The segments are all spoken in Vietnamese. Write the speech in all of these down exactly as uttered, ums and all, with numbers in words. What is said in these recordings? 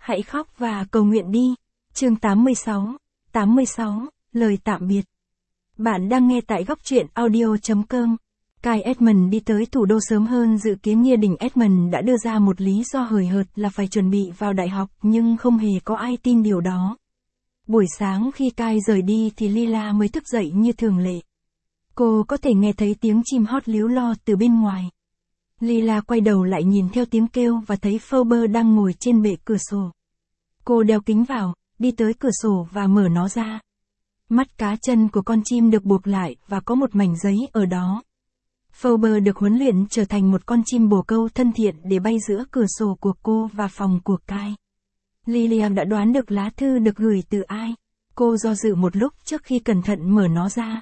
Hãy khóc và cầu nguyện đi. Chương tám mươi sáu. tám mươi sáu, lời tạm biệt. Bạn đang nghe tại góc truyện audio chấm com. Kyle Edmund đi tới thủ đô sớm hơn dự kiến. Gia đình Edmund đã đưa ra một lý do hời hợt là phải chuẩn bị vào đại học, nhưng không hề có ai tin điều đó. Buổi sáng khi Kyle rời đi thì Lila mới thức dậy như thường lệ. Cô có thể nghe thấy tiếng chim hót líu lo từ bên ngoài. Lila quay đầu lại nhìn theo tiếng kêu và thấy Phoebe đang ngồi trên bệ cửa sổ. Cô đeo kính vào, đi tới cửa sổ và mở nó ra. Mắt cá chân của con chim được buộc lại và có một mảnh giấy ở đó. Phoebe được huấn luyện trở thành một con chim bồ câu thân thiện để bay giữa cửa sổ của cô và phòng của Kyle. Lilian đã đoán được lá thư được gửi từ ai. Cô do dự một lúc trước khi cẩn thận mở nó ra.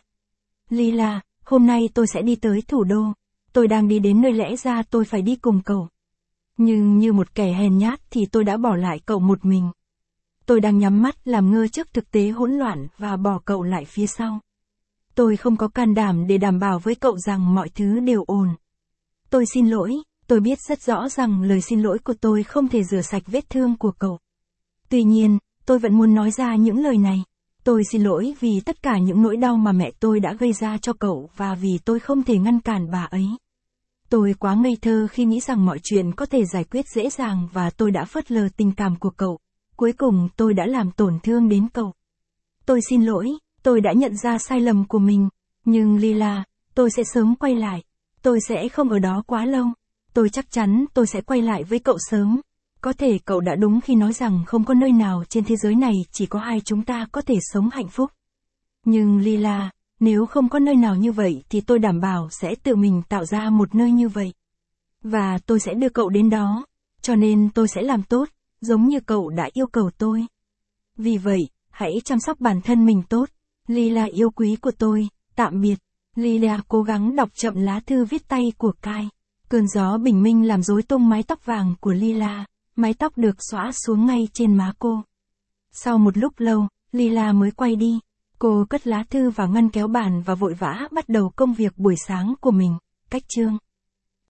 Lila, hôm nay tôi sẽ đi tới thủ đô. Tôi đang đi đến nơi lẽ ra tôi phải đi cùng cậu. Nhưng như một kẻ hèn nhát thì tôi đã bỏ lại cậu một mình. Tôi đang nhắm mắt làm ngơ trước thực tế hỗn loạn và bỏ cậu lại phía sau. Tôi không có can đảm để đảm bảo với cậu rằng mọi thứ đều ổn. Tôi xin lỗi, tôi biết rất rõ rằng lời xin lỗi của tôi không thể rửa sạch vết thương của cậu. Tuy nhiên, tôi vẫn muốn nói ra những lời này. Tôi xin lỗi vì tất cả những nỗi đau mà mẹ tôi đã gây ra cho cậu và vì tôi không thể ngăn cản bà ấy. Tôi quá ngây thơ khi nghĩ rằng mọi chuyện có thể giải quyết dễ dàng và tôi đã phớt lờ tình cảm của cậu. Cuối cùng tôi đã làm tổn thương đến cậu. Tôi xin lỗi, tôi đã nhận ra sai lầm của mình. Nhưng Lila, tôi sẽ sớm quay lại. Tôi sẽ không ở đó quá lâu. Tôi chắc chắn tôi sẽ quay lại với cậu sớm. Có thể cậu đã đúng khi nói rằng không có nơi nào trên thế giới này chỉ có hai chúng ta có thể sống hạnh phúc. Nhưng Lila, nếu không có nơi nào như vậy thì tôi đảm bảo sẽ tự mình tạo ra một nơi như vậy. Và tôi sẽ đưa cậu đến đó. Cho nên tôi sẽ làm tốt, giống như cậu đã yêu cầu tôi. Vì vậy, hãy chăm sóc bản thân mình tốt. Lila yêu quý của tôi, tạm biệt. Lila cố gắng đọc chậm lá thư viết tay của Kyle. Cơn gió bình minh làm rối tung mái tóc vàng của Lila. Mái tóc được xõa xuống ngay trên má cô. Sau một lúc lâu, Lila mới quay đi. Cô cất lá thư vào ngăn kéo bàn và vội vã bắt đầu công việc buổi sáng của mình. Cách chương